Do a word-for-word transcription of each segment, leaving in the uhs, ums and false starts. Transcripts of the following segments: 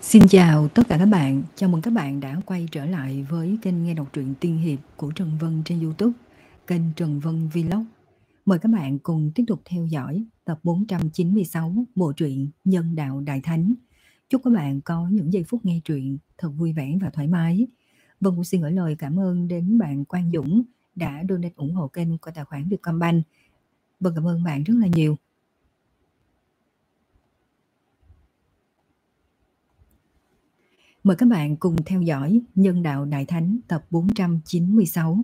Xin chào tất cả các bạn, chào mừng các bạn đã quay trở lại với kênh nghe đọc truyện tiên hiệp của Trần Vân trên YouTube, kênh Trần Vân Vlog. Mời các bạn cùng tiếp tục theo dõi tập bốn trăm chín mươi sáu bộ truyện Nhân Đạo Đại Thánh. Chúc các bạn có những giây phút nghe truyện thật vui vẻ và thoải mái. Vân cũng xin gửi lời cảm ơn đến bạn Quang Dũng đã donate ủng hộ kênh qua tài khoản Vietcombank. Vân cảm ơn bạn rất là nhiều. Mời các bạn cùng theo dõi Nhân Đạo Đại Thánh tập bốn trăm chín mươi sáu.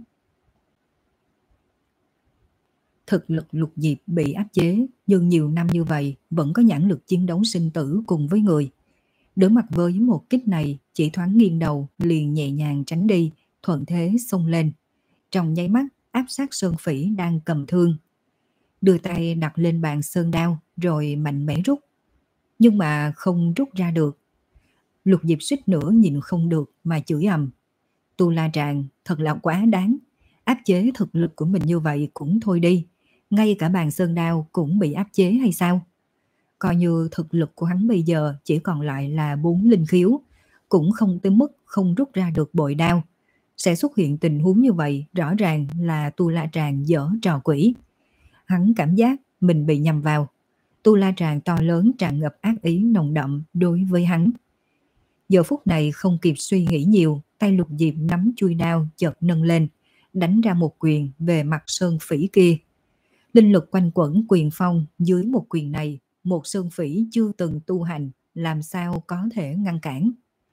Thực lực Lục Diệp bị áp chế, nhưng nhiều năm như vậy vẫn có nhãn lực chiến đấu sinh tử cùng với người. Đối mặt với một kích này, chỉ thoáng nghiêng đầu liền nhẹ nhàng tránh đi, thuận thế xông lên. Trong nháy mắt áp sát Sơn Phỉ đang cầm thương. Đưa tay đặt lên bàn sơn đao rồi mạnh mẽ rút. Nhưng mà không rút ra được. Lục Diệp suýt nữa nhìn không được mà chửi ầm. Tu La Tràng thật là quá đáng. Áp chế thực lực của mình như vậy cũng thôi đi. Ngay cả bàn sơn đao cũng bị áp chế hay sao? Coi như thực lực của hắn bây giờ chỉ còn lại là bốn linh khiếu, cũng không tới mức không rút ra được bội đao. Sẽ xuất hiện tình huống như vậy rõ ràng là Tu La Tràng dở trò quỷ. Hắn cảm giác mình bị nhầm vào. Tu La Tràng to lớn tràn ngập ác ý nồng đậm đối với hắn. Giờ phút này không kịp suy nghĩ nhiều, tay Lục Diệp nắm chuôi đao chợt nâng lên, đánh ra một quyền về mặt Sơn Phỉ kia. Linh lực quanh quẩn quyền phong, dưới một quyền này, một Sơn Phỉ chưa từng tu hành, làm sao có thể ngăn cản.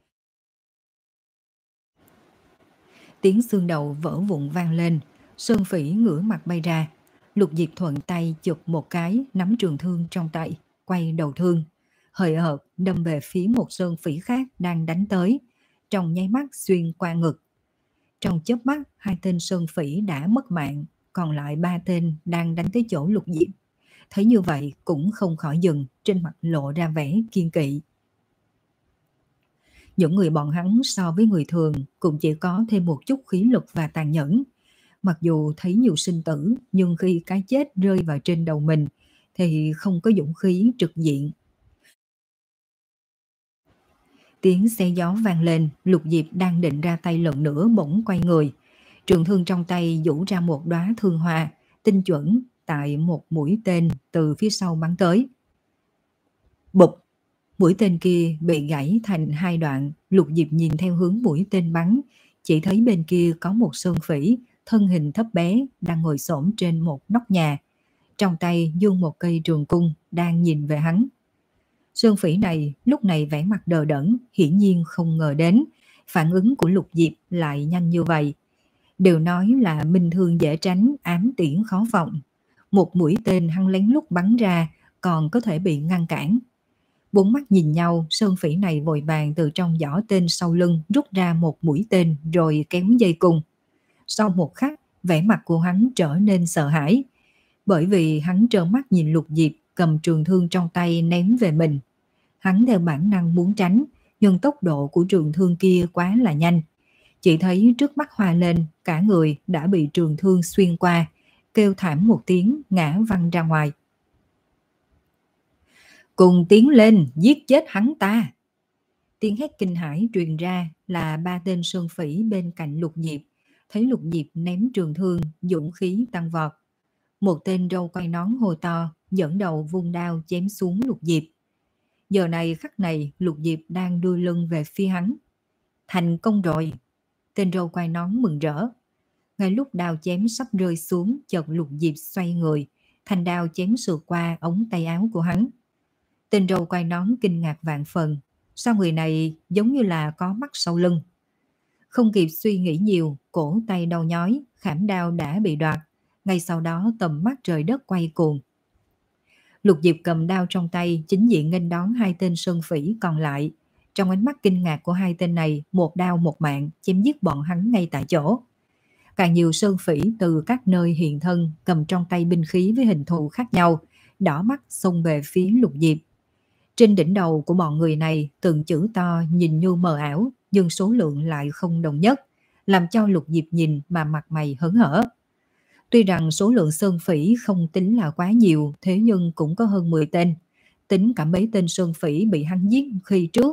Tiếng xương đầu vỡ vụn vang lên, Sơn Phỉ ngửa mặt bay ra. Lục Diệp thuận tay chụp một cái, nắm trường thương trong tay, quay đầu thương. Hời hợt đâm về phía một Sơn Phỉ khác đang đánh tới, trong nháy mắt xuyên qua ngực. Trong chớp mắt, hai tên Sơn Phỉ đã mất mạng, còn lại ba tên đang đánh tới chỗ Lục Diệp. Thấy như vậy cũng không khỏi dừng, trên mặt lộ ra vẻ kiên kỵ. Những người bọn hắn so với người thường cũng chỉ có thêm một chút khí lực và tàn nhẫn. Mặc dù thấy nhiều sinh tử, nhưng khi cái chết rơi vào trên đầu mình thì không có dũng khí trực diện. Tiếng xe gió vang lên, Lục Diệp đang định ra tay lần nữa bỗng quay người. Trường thương trong tay vũ ra một đóa thương hoa, tinh chuẩn tại một mũi tên từ phía sau bắn tới. Bụp! Mũi tên kia bị gãy thành hai đoạn. Lục Diệp nhìn theo hướng mũi tên bắn, chỉ thấy bên kia có một Sơn Phỉ, thân hình thấp bé, đang ngồi xổm trên một nóc nhà. Trong tay giương một cây trường cung, đang nhìn về hắn. Sơn Phỉ này lúc này vẻ mặt đờ đẫn, hiển nhiên không ngờ đến phản ứng của Lục Diệp lại nhanh như vậy. Đều nói là minh thương dễ tránh, ám tiễn khó phòng. Một mũi tên hắn lén lút bắn ra còn có thể bị ngăn cản. Bốn mắt nhìn nhau, Sơn Phỉ này vội vàng từ trong giỏ tên sau lưng rút ra một mũi tên rồi kéo dây cung. Sau một khắc, vẻ mặt của hắn trở nên sợ hãi, bởi vì hắn trợn mắt nhìn Lục Diệp cầm trường thương trong tay ném về mình. Hắn theo bản năng muốn tránh, nhưng tốc độ của trường thương kia quá là nhanh. Chỉ thấy trước mắt hoa lên, cả người đã bị trường thương xuyên qua, kêu thảm một tiếng ngã văng ra ngoài. Cùng tiến lên, giết chết hắn ta! Tiếng hét kinh hãi truyền ra là ba tên Sơn Phỉ bên cạnh Lục Diệp. Thấy Lục Diệp ném trường thương, dũng khí tăng vọt. Một tên râu quai nón hô to, dẫn đầu vung đao chém xuống Lục Diệp. Giờ này khắc này, Lục Diệp đang đưa lưng về phía hắn. Thành công rồi! Tên râu quai nón mừng rỡ. Ngay lúc đao chém sắp rơi xuống, chợt Lục Diệp xoay người, thanh đao chém sượt qua ống tay áo của hắn. Tên râu quai nón kinh ngạc vạn phần. Sao người này giống như là có mắt sau lưng? Không kịp suy nghĩ nhiều, cổ tay đau nhói, khảm đao đã bị đoạt. Ngay sau đó tầm mắt trời đất quay cuồng. Lục Diệp cầm đao trong tay, chính diện nghênh đón hai tên Sơn Phỉ còn lại. Trong ánh mắt kinh ngạc của hai tên này, một đao một mạng chém giết bọn hắn ngay tại chỗ. Càng nhiều Sơn Phỉ từ các nơi hiện thân cầm trong tay binh khí với hình thù khác nhau, đỏ mắt xông về phía Lục Diệp. Trên đỉnh đầu của bọn người này từng chữ to nhìn như mờ ảo, nhưng số lượng lại không đồng nhất, làm cho Lục Diệp nhìn mà mặt mày hớn hở. Tuy rằng số lượng Sơn Phỉ không tính là quá nhiều, thế nhưng cũng có hơn mười tên. Tính cả mấy tên Sơn Phỉ bị hắn giết khi trước,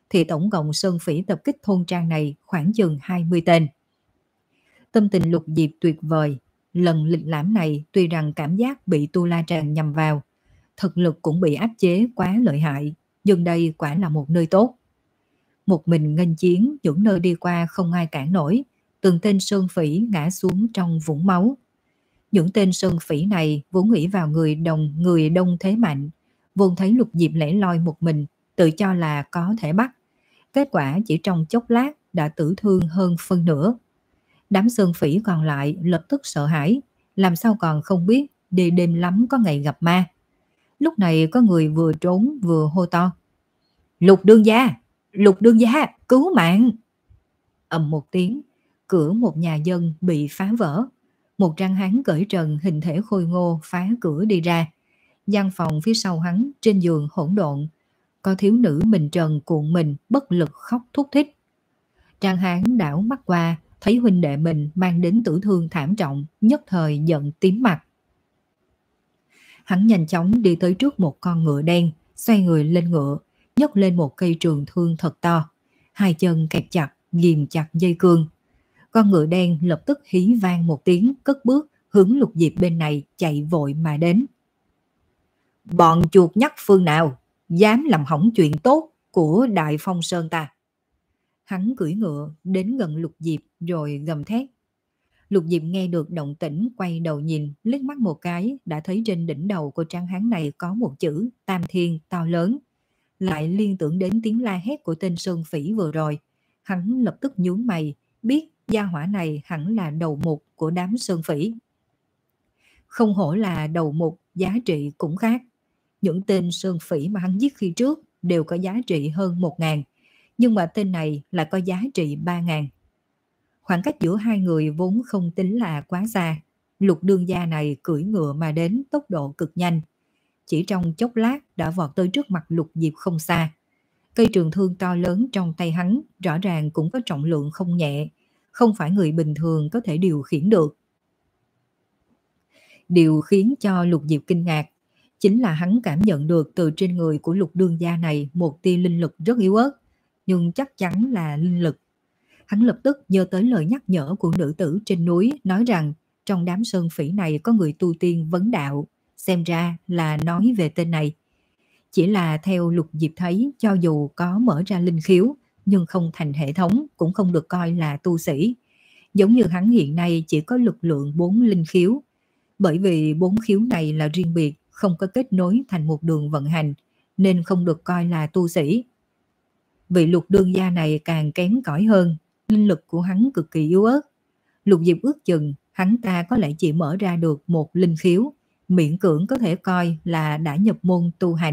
thì tổng cộng sơn phỉ tập kích thôn trang này khoảng chừng hai mươi tên. Tâm tình Lục Diệp tuyệt vời, lần lịch lãm này tuy rằng cảm giác bị Tu La Tràng nhằm vào, thực lực cũng bị áp chế quá lợi hại, nhưng đây quả là một nơi tốt. Một mình nghênh chiến, những nơi đi qua không ai cản nổi, từng tên sơn phỉ ngã xuống trong vũng máu. Những tên sơn phỉ này vốn nghĩ vào người đồng người đông thế mạnh, vốn thấy Lục Diệp lẻ loi một mình, tự cho là có thể bắt. Kết quả chỉ trong chốc lát đã tử thương hơn phân nửa. Đám sơn phỉ còn lại lập tức sợ hãi, làm sao còn không biết đi đêm lắm có ngày gặp ma. Lúc này có người vừa trốn vừa hô to: Lục đương gia! Lục đương gia! Cứu mạng! Ầm một tiếng, cửa một nhà dân bị phá vỡ. Một tráng hán cởi trần hình thể khôi ngô phá cửa đi ra. Gian phòng phía sau hắn trên giường hỗn độn, có thiếu nữ mình trần cuộn mình bất lực khóc thút thít. Tráng hán đảo mắt qua, thấy huynh đệ mình mang đến tử thương thảm trọng, nhất thời giận tím mặt. Hắn nhanh chóng đi tới trước một con ngựa đen, xoay người lên ngựa, nhấc lên một cây trường thương thật to, hai chân kẹp chặt, ghìm chặt dây cương. Con ngựa đen lập tức hí vang một tiếng, cất bước hướng Lục Diệp bên này chạy vội mà đến. Bọn chuột nhắt phương nào dám làm hỏng chuyện tốt của Đại Phong Sơn ta? Hắn cưỡi ngựa đến gần Lục Diệp rồi gầm thét. Lục Diệp nghe được động tĩnh, quay đầu nhìn, liếc mắt một cái đã thấy trên đỉnh đầu của tráng hán này có một chữ Tam Thiên to lớn. Lại liên tưởng đến tiếng la hét của tên sơn phỉ vừa rồi, hắn lập tức nhướng mày, biết gia hỏa này hẳn là đầu mục của đám sơn phỉ. Không hổ là đầu mục, giá trị cũng khác. Những tên sơn phỉ mà hắn giết khi trước đều có giá trị hơn một ngàn, nhưng mà tên này lại có giá trị ba ngàn. Khoảng cách giữa hai người vốn không tính là quá xa. Lục đương gia này cưỡi ngựa mà đến tốc độ cực nhanh. Chỉ trong chốc lát đã vọt tới trước mặt Lục Diệp không xa. Cây trường thương to lớn trong tay hắn rõ ràng cũng có trọng lượng không nhẹ, không phải người bình thường có thể điều khiển được. Điều khiến cho Lục Diệp kinh ngạc chính là hắn cảm nhận được từ trên người của Lục đương gia này một tia linh lực rất yếu ớt, nhưng chắc chắn là linh lực. Hắn lập tức nhớ tới lời nhắc nhở của nữ tử trên núi, nói rằng trong đám sơn phỉ này có người tu tiên vấn đạo, xem ra là nói về tên này. Chỉ là theo Lục Diệp thấy, cho dù có mở ra linh khiếu, nhưng không thành hệ thống, cũng không được coi là tu sĩ. Giống như hắn hiện nay chỉ có lực lượng bốn linh khiếu, bởi vì bốn khiếu này là riêng biệt, không có kết nối thành một đường vận hành, nên không được coi là tu sĩ. Vị Lục đương gia này càng kém cỏi hơn, linh lực của hắn cực kỳ yếu ớt. Lục Diệp ước chừng hắn ta có lẽ chỉ mở ra được một linh khiếu, miễn cưỡng có thể coi là đã nhập môn tu hành.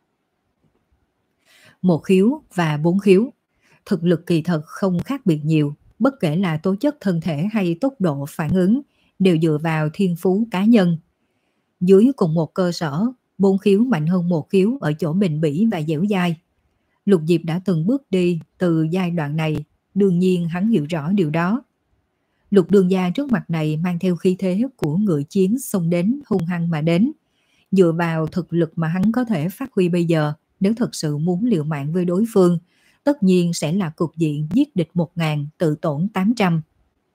Một khiếu và bốn khiếu, thực lực kỳ thật không khác biệt nhiều, bất kể là tố chất thân thể hay tốc độ phản ứng, đều dựa vào thiên phú cá nhân. Dưới cùng một cơ sở, bốn khiếu mạnh hơn một khiếu ở chỗ bền bỉ và dẻo dai. Lục Diệp đã từng bước đi từ giai đoạn này, đương nhiên hắn hiểu rõ điều đó. Lục đương gia trước mặt này mang theo khí thế của ngựa chiến xông đến hung hăng mà đến. Dựa vào thực lực mà hắn có thể phát huy bây giờ, nếu thật sự muốn liều mạng với đối phương, tất nhiên sẽ là cục diện giết địch một ngàn, tự tổn tám trăm.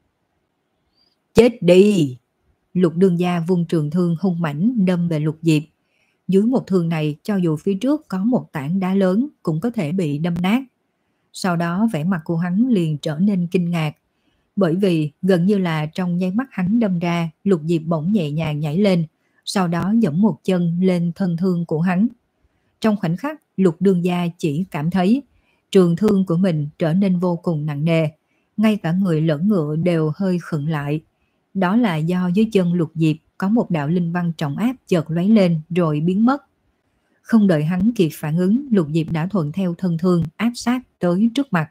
Chết đi! Lục đương gia vung trường thương hung mãnh đâm về Lục Diệp. Dưới một thương này, cho dù phía trước có một tảng đá lớn cũng có thể bị đâm nát. Sau đó vẻ mặt của hắn liền trở nên kinh ngạc, bởi vì gần như là trong nháy mắt hắn đâm ra, Lục Diệp bỗng nhẹ nhàng nhảy lên, sau đó giẫm một chân lên thân thương của hắn. Trong khoảnh khắc, Lục đương gia chỉ cảm thấy trường thương của mình trở nên vô cùng nặng nề, ngay cả người lẫn ngựa đều hơi khựng lại. Đó là do dưới chân Lục Diệp có một đạo linh văn trọng áp chợt lóe lên rồi biến mất. Không đợi hắn kịp phản ứng, Lục Diệp đã thuận theo thân thương áp sát tới trước mặt.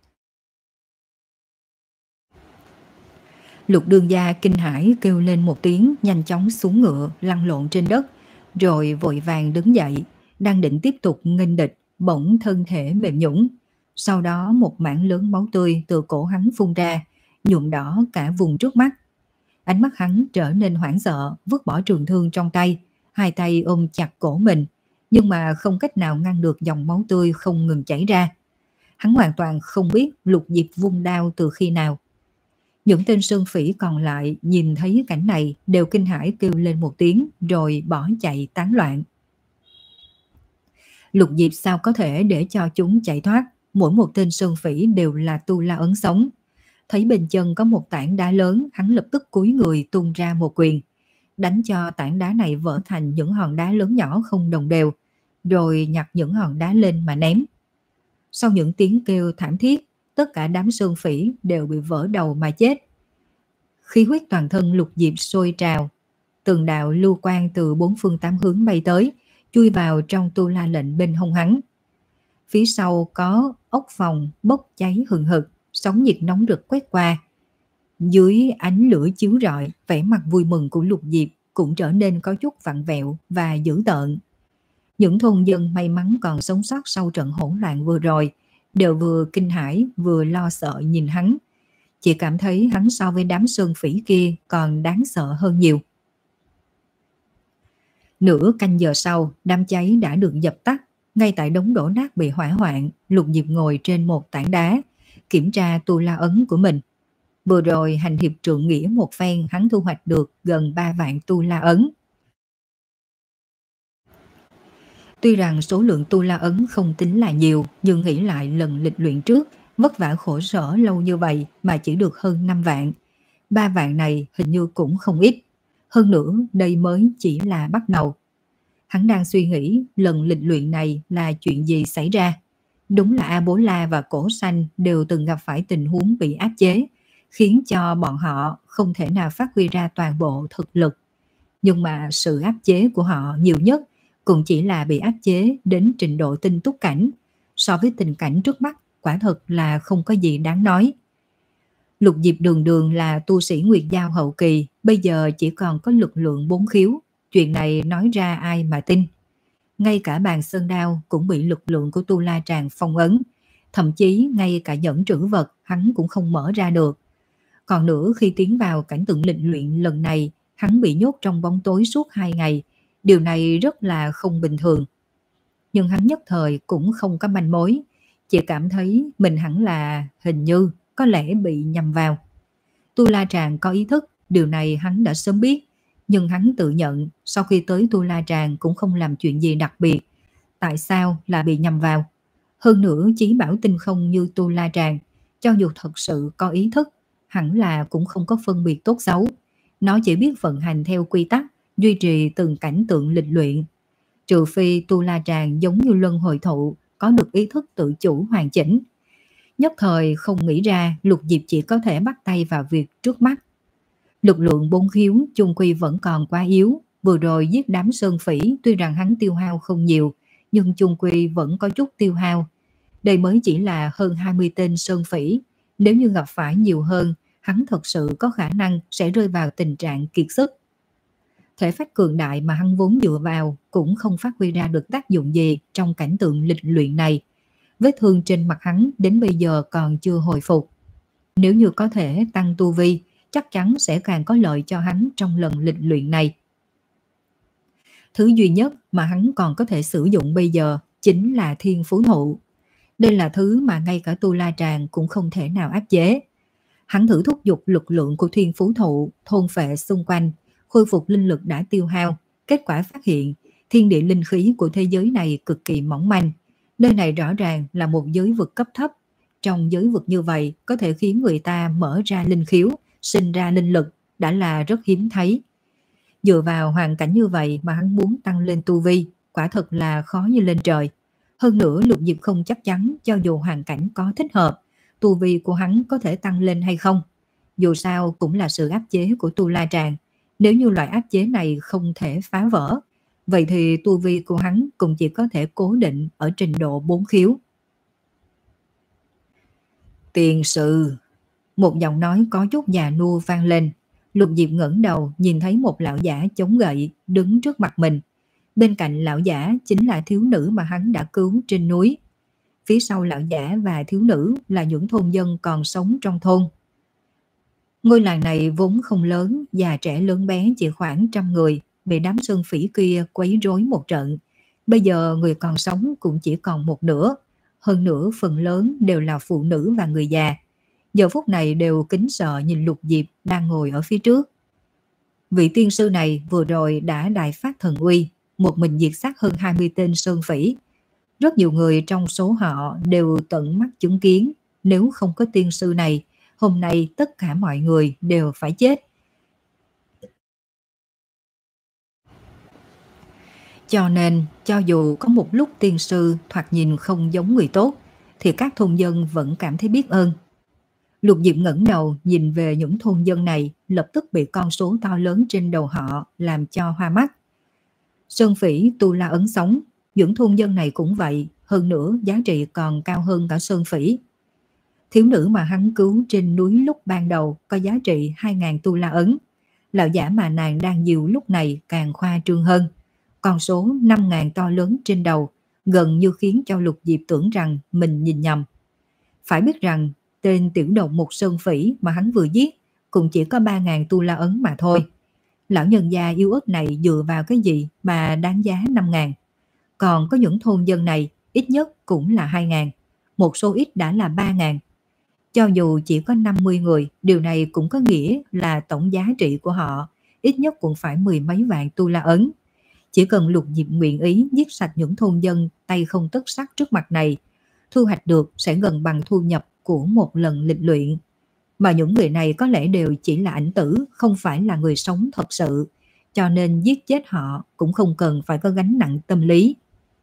Lục đương gia kinh hãi kêu lên một tiếng, nhanh chóng xuống ngựa, lăn lộn trên đất, rồi vội vàng đứng dậy, đang định tiếp tục nghênh địch, bỗng thân thể mềm nhũn. Sau đó một mảng lớn máu tươi từ cổ hắn phun ra, nhuộm đỏ cả vùng trước mắt. Ánh mắt hắn trở nên hoảng sợ, vứt bỏ trường thương trong tay, hai tay ôm chặt cổ mình, nhưng mà không cách nào ngăn được dòng máu tươi không ngừng chảy ra. Hắn hoàn toàn không biết Lục Diệp vung đao từ khi nào. Những tên sơn phỉ còn lại nhìn thấy cảnh này đều kinh hãi kêu lên một tiếng rồi bỏ chạy tán loạn. Lục Diệp sao có thể để cho chúng chạy thoát, mỗi một tên sơn phỉ đều là tu la ấn sống. Thấy bên chân có một tảng đá lớn, hắn lập tức cúi người tung ra một quyền, đánh cho tảng đá này vỡ thành những hòn đá lớn nhỏ không đồng đều, rồi nhặt những hòn đá lên mà ném. Sau những tiếng kêu thảm thiết, tất cả đám sơn phỉ đều bị vỡ đầu mà chết. Khí huyết toàn thân Lục Diệp sôi trào, từng đạo lưu quang từ bốn phương tám hướng bay tới, chui vào trong tu la lệnh bên hông hắn. Phía sau có ốc phòng bốc cháy hừng hực, sóng nhiệt nóng rực quét qua. Dưới ánh lửa chiếu rọi, vẻ mặt vui mừng của Lục Diệp cũng trở nên có chút vặn vẹo và dữ tợn. Những thôn dân may mắn còn sống sót sau trận hỗn loạn vừa rồi đều vừa kinh hãi vừa lo sợ nhìn hắn, chỉ cảm thấy hắn so với đám sơn phỉ kia còn đáng sợ hơn nhiều. Nửa canh giờ sau, đám cháy đã được dập tắt. Ngay tại đống đổ nát bị hỏa hoạn, Lục Diệp ngồi trên một tảng đá, kiểm tra tu la ấn của mình. Vừa rồi hành hiệp trượng nghĩa một phen, hắn thu hoạch được gần ba vạn tu la ấn. Tuy rằng số lượng tu la ấn không tính là nhiều, nhưng nghĩ lại lần lịch luyện trước, vất vả khổ sở lâu như vậy mà chỉ được hơn năm vạn. Ba vạn này hình như cũng không ít. Hơn nữa, đây mới chỉ là bắt đầu. Hắn đang suy nghĩ lần lịch luyện này là chuyện gì xảy ra. Đúng là A Bố La và Cổ Xanh đều từng gặp phải tình huống bị áp chế, khiến cho bọn họ không thể nào phát huy ra toàn bộ thực lực. Nhưng mà sự áp chế của họ nhiều nhất cũng chỉ là bị áp chế đến trình độ tinh túc cảnh. So với tình cảnh trước mắt, quả thật là không có gì đáng nói. Lục Diệp đường đường là tu sĩ Nguyệt Giao hậu kỳ, bây giờ chỉ còn có lực lượng bốn khiếu. Chuyện này nói ra ai mà tin. Ngay cả bàn sơn đao cũng bị lực lượng của Tu La Tràng phong ấn. Thậm chí ngay cả nhẫn trữ vật hắn cũng không mở ra được. Còn nữa, khi tiến vào cảnh tượng lịch luyện lần này, hắn bị nhốt trong bóng tối suốt hai ngày. Điều này rất là không bình thường. Nhưng hắn nhất thời cũng không có manh mối, chỉ cảm thấy mình hẳn là hình như có lẽ bị nhầm vào. Tu La Tràng có ý thức, điều này hắn đã sớm biết. Nhưng hắn tự nhận sau khi tới Tu La Tràng cũng không làm chuyện gì đặc biệt. Tại sao là bị nhầm vào? Hơn nữa chí bảo tinh không như Tu La Tràng, cho dù thật sự có ý thức, hẳn là cũng không có phân biệt tốt xấu. Nó chỉ biết vận hành theo quy tắc, duy trì từng cảnh tượng lịch luyện. Trừ phi Tu La Tràng giống như luân hồi thụ, có được ý thức tự chủ hoàn chỉnh. Nhất thời không nghĩ ra, Lục Diệp chỉ có thể bắt tay vào việc trước mắt. Lực lượng bốn khiếu chung quy vẫn còn quá yếu. Vừa rồi giết đám sơn phỉ, tuy rằng hắn tiêu hao không nhiều, nhưng chung quy vẫn có chút tiêu hao. Đây mới chỉ là hơn hai mươi tên sơn phỉ. Nếu như gặp phải nhiều hơn, hắn thật sự có khả năng sẽ rơi vào tình trạng kiệt sức. Thể phách cường đại mà hắn vốn dựa vào cũng không phát huy ra được tác dụng gì trong cảnh tượng lịch luyện này. Vết thương trên mặt hắn đến bây giờ còn chưa hồi phục. Nếu như có thể tăng tu vi, chắc chắn sẽ càng có lợi cho hắn trong lần lịch luyện này. Thứ duy nhất mà hắn còn có thể sử dụng bây giờ chính là Thiên Phú Thụ. Đây là thứ mà ngay cả Tu La Tràng cũng không thể nào áp chế. Hắn thử thúc giục lực lượng của Thiên Phú Thụ thôn phệ xung quanh, khôi phục linh lực đã tiêu hao. Kết quả phát hiện thiên địa linh khí của thế giới này cực kỳ mỏng manh. Nơi này rõ ràng là một giới vực cấp thấp. Trong giới vực như vậy có thể khiến người ta mở ra linh khiếu, sinh ra linh lực đã là rất hiếm thấy. Dựa vào hoàn cảnh như vậy mà hắn muốn tăng lên tu vi, quả thật là khó như lên trời. Hơn nữa Lục Diệp không chắc chắn cho dù hoàn cảnh có thích hợp, tu vi của hắn có thể tăng lên hay không. Dù sao cũng là sự áp chế của Tu La Tràng. Nếu như loại áp chế này không thể phá vỡ, vậy thì tu vi của hắn cũng chỉ có thể cố định ở trình độ bốn khiếu. Tiền sự, một giọng nói có chút già nua vang lên. Lục Diệp ngẩng đầu nhìn thấy một lão giả chống gậy đứng trước mặt mình. Bên cạnh lão giả chính là thiếu nữ mà hắn đã cứu trên núi. Phía sau lão giả và thiếu nữ là những thôn dân còn sống trong thôn. Ngôi làng này vốn không lớn, già trẻ lớn bé chỉ khoảng trăm người, bị đám sơn phỉ kia quấy rối một trận. Bây giờ người còn sống cũng chỉ còn một nửa. hơn nữa phần lớn đều là phụ nữ và người già. Giờ phút này đều kính sợ nhìn Lục Diệp đang ngồi ở phía trước. Vị tiên sư này vừa rồi đã đại phát thần uy, một mình diệt sát hơn hai mươi tên sơn phỉ. Rất nhiều người trong số họ đều tận mắt chứng kiến, nếu không có tiên sư này, hôm nay tất cả mọi người đều phải chết. Cho nên, cho dù có một lúc tiên sư thoạt nhìn không giống người tốt, thì các thôn dân vẫn cảm thấy biết ơn. Lục Diệp ngẩng đầu nhìn về những thôn dân này, lập tức bị con số to lớn trên đầu họ làm cho hoa mắt. Sơn phỉ Tu La Ấn sống, những thôn dân này cũng vậy, hơn nữa giá trị còn cao hơn cả sơn phỉ. Thiếu nữ mà hắn cứu trên núi lúc ban đầu có giá trị hai nghìn Tu La Ấn. Lão giả mà nàng đang dìu lúc này càng khoa trương hơn. Con số năm nghìn to lớn trên đầu gần như khiến cho Lục Diệp tưởng rằng mình nhìn nhầm. Phải biết rằng tên tiểu độc một sơn phỉ mà hắn vừa giết cũng chỉ có ba nghìn Tu La Ấn mà thôi. Lão nhân gia yếu ớt này dựa vào cái gì mà đáng giá năm nghìn? Còn có những thôn dân này ít nhất cũng là hai nghìn, một số ít đã là ba nghìn. Cho dù chỉ có năm mươi người, điều này cũng có nghĩa là tổng giá trị của họ ít nhất cũng phải mười mấy vạn Tu La Ấn. Chỉ cần Lục Diệp nguyện ý giết sạch những thôn dân tay không tất sắt trước mặt này, thu hoạch được sẽ gần bằng thu nhập của một lần lịch luyện. Mà những người này có lẽ đều chỉ là ảnh tử, không phải là người sống thật sự, cho nên giết chết họ cũng không cần phải có gánh nặng tâm lý.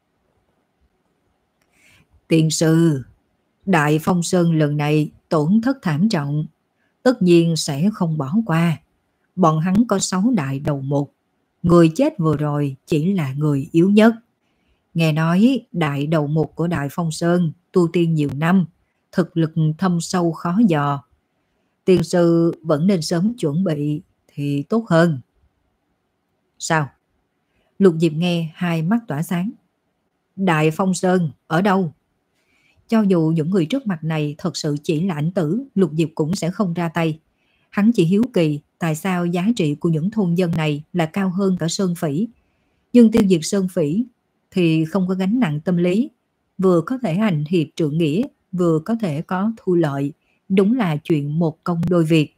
Tiên sư, Đại Phong Sơn lần này tổn thất thảm trọng, tất nhiên sẽ không bỏ qua. Bọn hắn có sáu đại đầu mục, người chết vừa rồi chỉ là người yếu nhất. Nghe nói đại đầu mục của Đại Phong Sơn tu tiên nhiều năm, thực lực thâm sâu khó dò. Tiên sư vẫn nên sớm chuẩn bị thì tốt hơn. Sao? Lục Diệp nghe hai mắt tỏa sáng. Đại Phong Sơn ở đâu? Cho dù những người trước mặt này thật sự chỉ là ảnh tử, Lục Diệp cũng sẽ không ra tay. Hắn chỉ hiếu kỳ tại sao giá trị của những thôn dân này là cao hơn cả sơn phỉ. Nhưng tiêu diệt sơn phỉ thì không có gánh nặng tâm lý, vừa có thể hành hiệp trượng nghĩa, vừa có thể có thu lợi. Đúng là chuyện một công đôi việc.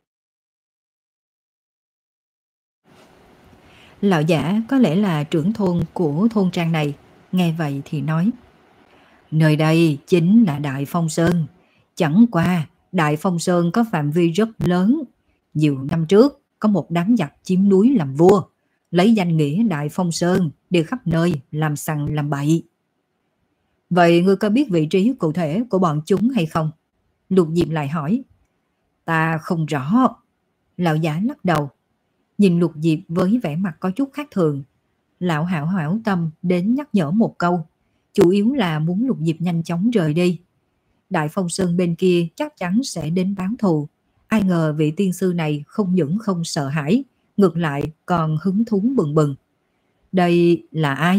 Lão giả có lẽ là trưởng thôn của thôn trang này, nghe vậy thì nói: nơi đây chính là Đại Phong Sơn. Chẳng qua Đại Phong Sơn có phạm vi rất lớn. Nhiều năm trước có một đám giặc chiếm núi làm vua, lấy danh nghĩa Đại Phong Sơn đi khắp nơi làm sằng làm bậy. Vậy ngươi có biết vị trí cụ thể của bọn chúng hay không? Lục Diệp lại hỏi. Ta không rõ. Lão giả lắc đầu. Nhìn Lục Diệp với vẻ mặt có chút khác thường, lão hảo hảo tâm đến nhắc nhở một câu, chủ yếu là muốn Lục Diệp nhanh chóng rời đi. Đại Phong Sơn bên kia chắc chắn sẽ đến báo thù. Ai ngờ vị tiên sư này không những không sợ hãi, ngược lại còn hứng thú bừng bừng. Đây là ai?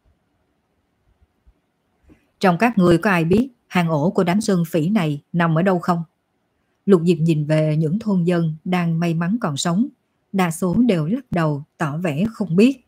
Trong các người có ai biết hang ổ của đám sơn phỉ này nằm ở đâu không? Lục Diệp nhìn về những thôn dân đang may mắn còn sống, đa số đều lắc đầu tỏ vẻ không biết.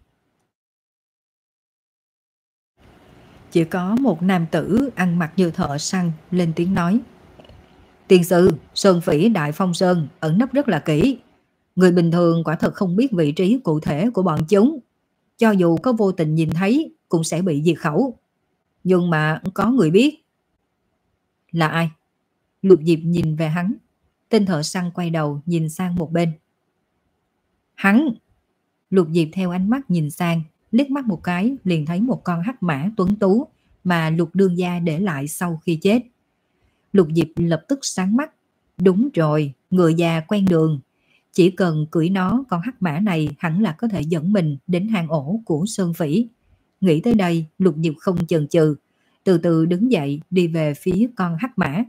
Chỉ có một nam tử ăn mặc như thợ săn lên tiếng nói. Tiên sư, sơn phỉ Đại Phong Sơn ẩn nấp rất là kỹ. Người bình thường quả thật không biết vị trí cụ thể của bọn chúng. Cho dù có vô tình nhìn thấy cũng sẽ bị diệt khẩu. Nhưng mà có người biết. Là ai? Lục Diệp nhìn về hắn. Tên thợ săn quay đầu nhìn sang một bên. Hắn! Lục Diệp theo ánh mắt nhìn sang, liếc mắt một cái liền thấy một con hắc mã tuấn tú mà Lục đương gia để lại sau khi chết. Lục Diệp lập tức sáng mắt. Đúng rồi, người già quen đường. Chỉ cần cưỡi nó, con hắc mã này hẳn là có thể dẫn mình đến hang ổ của sơn phỉ. Nghĩ tới đây, Lục Diệp không chần chừ, từ từ đứng dậy đi về phía con hắc mã.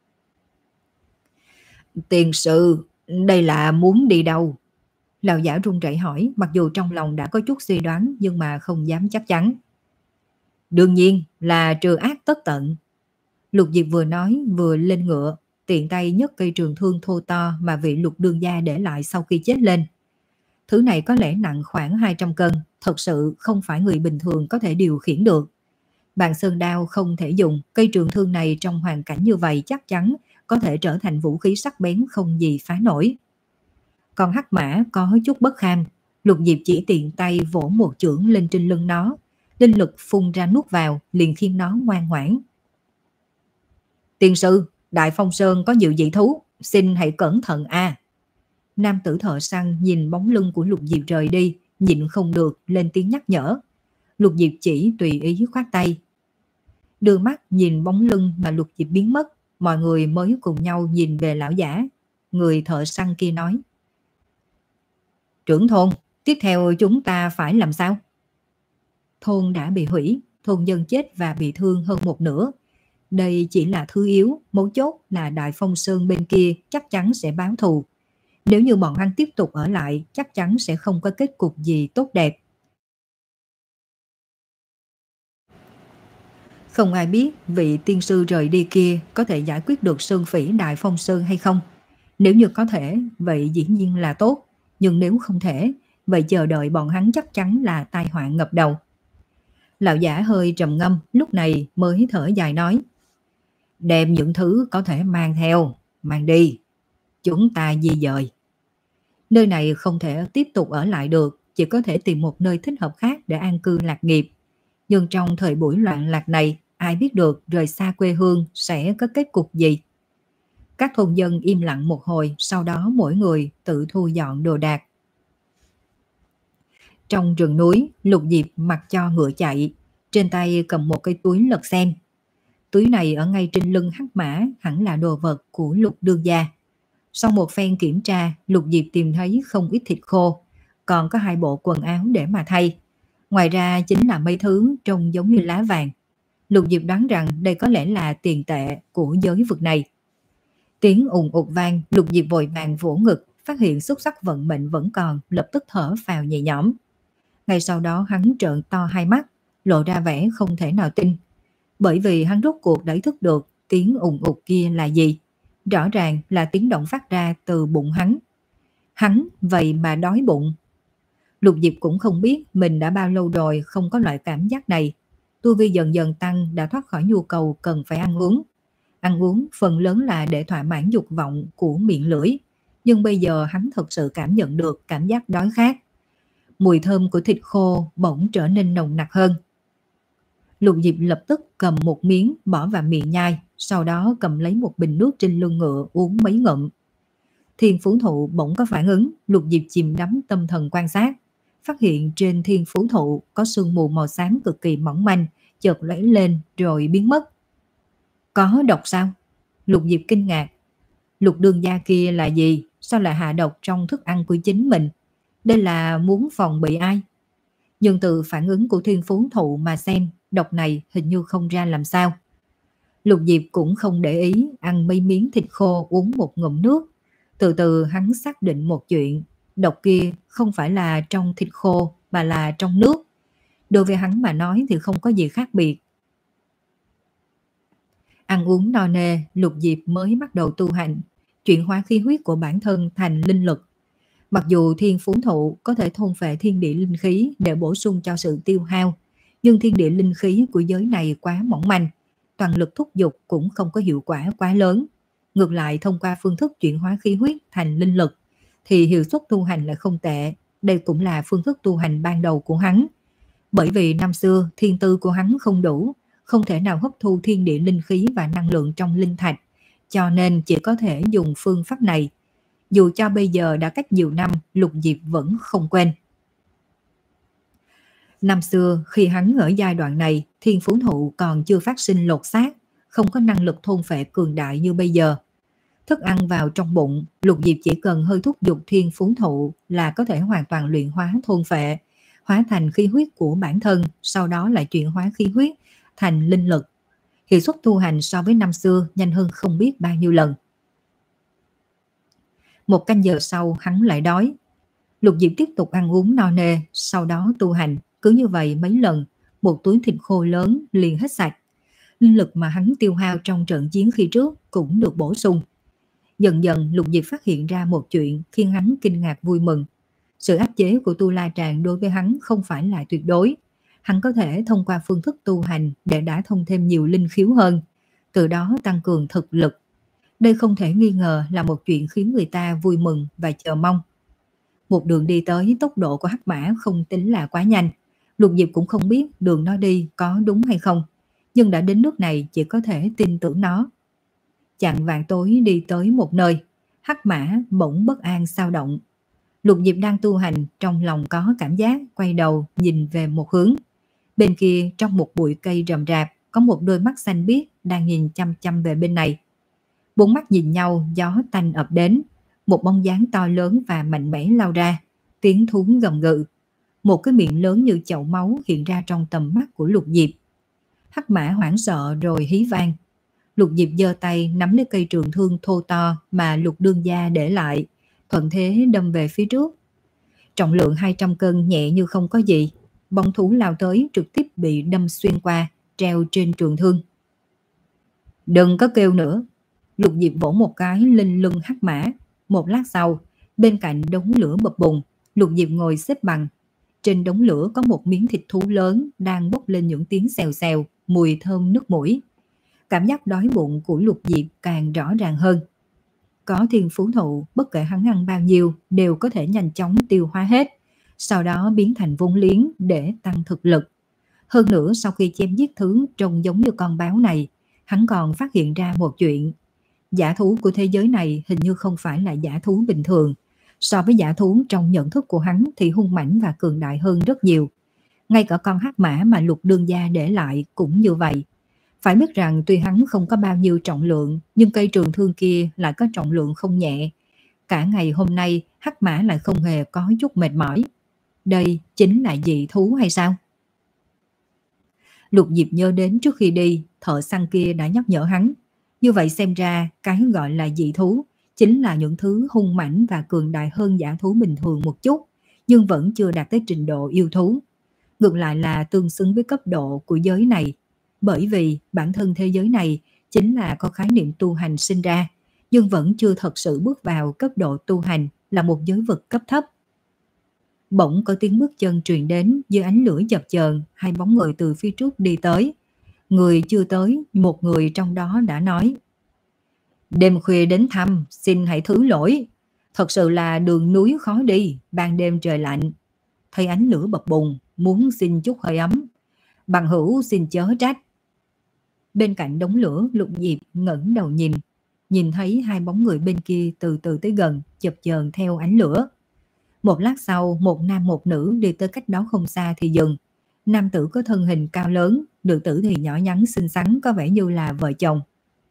Tiền sư, đây là muốn đi đâu? Lão giả run rẩy hỏi, mặc dù trong lòng đã có chút suy đoán nhưng mà không dám chắc chắn. Đương nhiên là trừ ác tất tận. Lục Diệp vừa nói vừa lên ngựa, tiện tay nhấc cây trường thương thô to mà vị Lục đương gia để lại sau khi chết lên. Thứ này có lẽ nặng khoảng hai trăm cân, thật sự không phải người bình thường có thể điều khiển được. Bàn sơn đao không thể dùng, cây trường thương này trong hoàn cảnh như vậy chắc chắn có thể trở thành vũ khí sắc bén không gì phá nổi. Con hắc mã có chút bất kham, Lục Diệp chỉ tiện tay vỗ một chưởng lên trên lưng nó, linh lực phun ra nuốt vào liền khiến nó ngoan ngoãn. Tiên sư, Đại Phong Sơn có nhiều dị thú, xin hãy cẩn thận a. Nam tử thợ săn nhìn bóng lưng của Lục Diệp rời đi, nhịn không được lên tiếng nhắc nhở. Lục Diệp chỉ tùy ý khoát tay. Đưa mắt nhìn bóng lưng mà Lục Diệp biến mất, mọi người mới cùng nhau nhìn về lão giả. Người thợ săn kia nói: Trưởng thôn, tiếp theo chúng ta phải làm sao? Thôn đã bị hủy, thôn dân chết và bị thương hơn một nửa. Đây chỉ là thứ yếu, mấu chốt là Đại Phong Sơn bên kia chắc chắn sẽ báo thù. Nếu như bọn hắn tiếp tục ở lại, chắc chắn sẽ không có kết cục gì tốt đẹp. Không ai biết vị tiên sư rời đi kia có thể giải quyết được Sơn Phỉ Đại Phong Sơn hay không. Nếu như có thể, vậy dĩ nhiên là tốt. Nhưng nếu không thể, vậy chờ đợi bọn hắn chắc chắn là tai họa ngập đầu. Lão giả hơi trầm ngâm, lúc này mới thở dài nói: Đem những thứ có thể mang theo, mang đi. Chúng ta di dời. Nơi này không thể tiếp tục ở lại được, chỉ có thể tìm một nơi thích hợp khác để an cư lạc nghiệp. Nhưng trong thời buổi loạn lạc này, ai biết được rời xa quê hương sẽ có kết cục gì. Các thôn dân im lặng một hồi, sau đó mỗi người tự thu dọn đồ đạc. Trong rừng núi, Lục Diệp mặc cho ngựa chạy, trên tay cầm một cái túi lật xem. Túi này ở ngay trên lưng hắc mã hẳn là đồ vật của Lục đương gia. Sau một phen kiểm tra, Lục Diệp tìm thấy không ít thịt khô, còn có hai bộ quần áo để mà thay. Ngoài ra chính là mấy thứ trông giống như lá vàng. Lục Diệp đoán rằng đây có lẽ là tiền tệ của giới vực này. Tiếng ùng ụt vang, Lục Diệp vội vàng vỗ ngực, phát hiện xúc sắc vận mệnh vẫn còn, lập tức thở phào nhẹ nhõm. Ngay sau đó hắn trợn to hai mắt, lộ ra vẻ không thể nào tin. Bởi vì hắn rốt cuộc đã ý thức được tiếng ùng ụt kia là gì. Rõ ràng là tiếng động phát ra từ bụng hắn. Hắn vậy mà đói bụng. Lục Diệp cũng không biết mình đã bao lâu rồi không có loại cảm giác này. Tu vi dần dần tăng, đã thoát khỏi nhu cầu cần phải ăn uống. Ăn uống phần lớn là để thỏa mãn dục vọng của miệng lưỡi. Nhưng bây giờ hắn thật sự cảm nhận được cảm giác đói khát. Mùi thơm của thịt khô bỗng trở nên nồng nặc hơn. Lục Diệp lập tức cầm một miếng bỏ vào miệng nhai, sau đó cầm lấy một bình nước trên lưng ngựa uống mấy ngụm. Thiên Phú Thụ bỗng có phản ứng, Lục Diệp chìm đắm tâm thần quan sát, phát hiện trên Thiên Phú Thụ có sương mù màu xám cực kỳ mỏng manh, chợt lóe lên rồi biến mất. Có độc sao? Lục Diệp kinh ngạc. Lục đương gia kia là gì? Sao lại hạ độc trong thức ăn của chính mình? Đây là muốn phòng bị ai? Nhưng từ phản ứng của Thiên Phú Thụ mà xem, độc này hình như không ra làm sao. Lục Diệp cũng không để ý, ăn mấy miếng thịt khô uống một ngụm nước. Từ từ hắn xác định một chuyện, độc kia không phải là trong thịt khô mà là trong nước. Đối với hắn mà nói thì không có gì khác biệt. Ăn uống no nê, Lục Diệp mới bắt đầu tu hành, chuyển hóa khí huyết của bản thân thành linh lực. Mặc dù Thiên Phú Thụ có thể thôn phệ thiên địa linh khí để bổ sung cho sự tiêu hao, nhưng thiên địa linh khí của giới này quá mỏng manh, toàn lực thúc dục cũng không có hiệu quả quá lớn. Ngược lại, thông qua phương thức chuyển hóa khí huyết thành linh lực thì hiệu suất tu hành lại không tệ. Đây cũng là phương thức tu hành ban đầu của hắn. Bởi vì năm xưa thiên tư của hắn không đủ, không thể nào hấp thu thiên địa linh khí và năng lượng trong linh thạch, cho nên chỉ có thể dùng phương pháp này. Dù cho bây giờ đã cách nhiều năm, Lục Diệp vẫn không quên. Năm xưa khi hắn ở giai đoạn này, Thiên Phú Thụ còn chưa phát sinh lột xác, không có năng lực thôn phệ cường đại như bây giờ. Thức ăn vào trong bụng, Lục Diệp chỉ cần hơi thúc giục Thiên Phú Thụ là có thể hoàn toàn luyện hóa thôn phệ, hóa thành khí huyết của bản thân, sau đó lại chuyển hóa khí huyết thành linh lực. Hiệu suất tu hành so với năm xưa nhanh hơn không biết bao nhiêu lần. Một canh giờ sau hắn lại đói. Lục Diệp tiếp tục ăn uống no nê, sau đó tu hành. Cứ như vậy mấy lần, một túi thịt khô lớn liền hết sạch. Linh lực mà hắn tiêu hao trong trận chiến khi trước cũng được bổ sung. Dần dần Lục Diệp phát hiện ra một chuyện khiến hắn kinh ngạc vui mừng. Sự áp chế của Tu La Tràng đối với hắn không phải là tuyệt đối. Hắn có thể thông qua phương thức tu hành để đả thông thêm nhiều linh khiếu hơn, từ đó tăng cường thực lực. Đây không thể nghi ngờ là một chuyện khiến người ta vui mừng và chờ mong. Một đường đi tới, tốc độ của hắc mã không tính là quá nhanh. Lục Diệp cũng không biết đường nó đi có đúng hay không, nhưng đã đến nước này chỉ có thể tin tưởng nó. Chạng vạng tối đi tới một nơi, hắc mã bỗng bất an xao động. Lục Diệp đang tu hành, trong lòng có cảm giác, quay đầu nhìn về một hướng. Bên kia trong một bụi cây rậm rạp có một đôi mắt xanh biếc đang nhìn chăm chăm về bên này. Bốn mắt nhìn nhau, gió tanh ập đến, một bóng dáng to lớn và mạnh mẽ lao ra, tiếng thú gầm gừ. Một cái miệng lớn như chậu máu hiện ra trong tầm mắt của Lục Diệp. Hắc mã hoảng sợ rồi hí vang. Lục Diệp giơ tay nắm lấy cây trường thương thô to mà Lục đương gia để lại, thuận thế đâm về phía trước. Trọng lượng hai trăm cân nhẹ như không có gì, bóng thú lao tới trực tiếp bị đâm xuyên qua, treo trên trường thương. Đừng có kêu nữa. Lục Diệp vỗ một cái lên lưng hắc mã. Một lát sau, bên cạnh đống lửa bập bùng, Lục Diệp ngồi xếp bằng. Trên đống lửa có một miếng thịt thú lớn đang bốc lên những tiếng xèo xèo, mùi thơm nước mũi. Cảm giác đói bụng của Lục Diệp càng rõ ràng hơn. Có thiên phú thụ, bất kể hắn ăn bao nhiêu đều có thể nhanh chóng tiêu hóa hết, sau đó biến thành vốn liếng để tăng thực lực. Hơn nữa, sau khi chém giết thứ trông giống như con báo này, hắn còn phát hiện ra một chuyện. Dã thú của thế giới này hình như không phải là dã thú bình thường. So với dã thú trong nhận thức của hắn thì hung mãnh và cường đại hơn rất nhiều. Ngay cả con hắc mã mà Lục đương gia để lại cũng như vậy. Phải biết rằng tuy hắn không có bao nhiêu trọng lượng, nhưng cây trường thương kia lại có trọng lượng không nhẹ. Cả ngày hôm nay, hắc mã lại không hề có chút mệt mỏi. Đây chính là dị thú hay sao? Lục Diệp nhớ đến trước khi đi, thợ săn kia đã nhắc nhở hắn. Như vậy xem ra, cái gọi là dị thú chính là những thứ hung mãnh và cường đại hơn dã thú bình thường một chút, nhưng vẫn chưa đạt tới trình độ yêu thú. Ngược lại là tương xứng với cấp độ của giới này. Bởi vì bản thân thế giới này chính là có khái niệm tu hành sinh ra, nhưng vẫn chưa thật sự bước vào cấp độ tu hành, là một giới vực cấp thấp. Bỗng có tiếng bước chân truyền đến, dưới ánh lửa chập chờn, hai bóng người từ phía trước đi tới. Người chưa tới, một người trong đó đã nói: Đêm khuya đến thăm, xin hãy thứ lỗi. Thật sự là đường núi khó đi, ban đêm trời lạnh. Thấy ánh lửa bập bùng, muốn xin chút hơi ấm. Bằng hữu xin chớ trách. Bên cạnh đống lửa, Lục Diệp ngẩng đầu nhìn, nhìn thấy hai bóng người bên kia từ từ tới gần, chập chờn theo ánh lửa. Một lát sau, một nam một nữ đi tới cách đó không xa thì dừng. Nam tử có thân hình cao lớn, nữ tử thì nhỏ nhắn xinh xắn, có vẻ như là vợ chồng.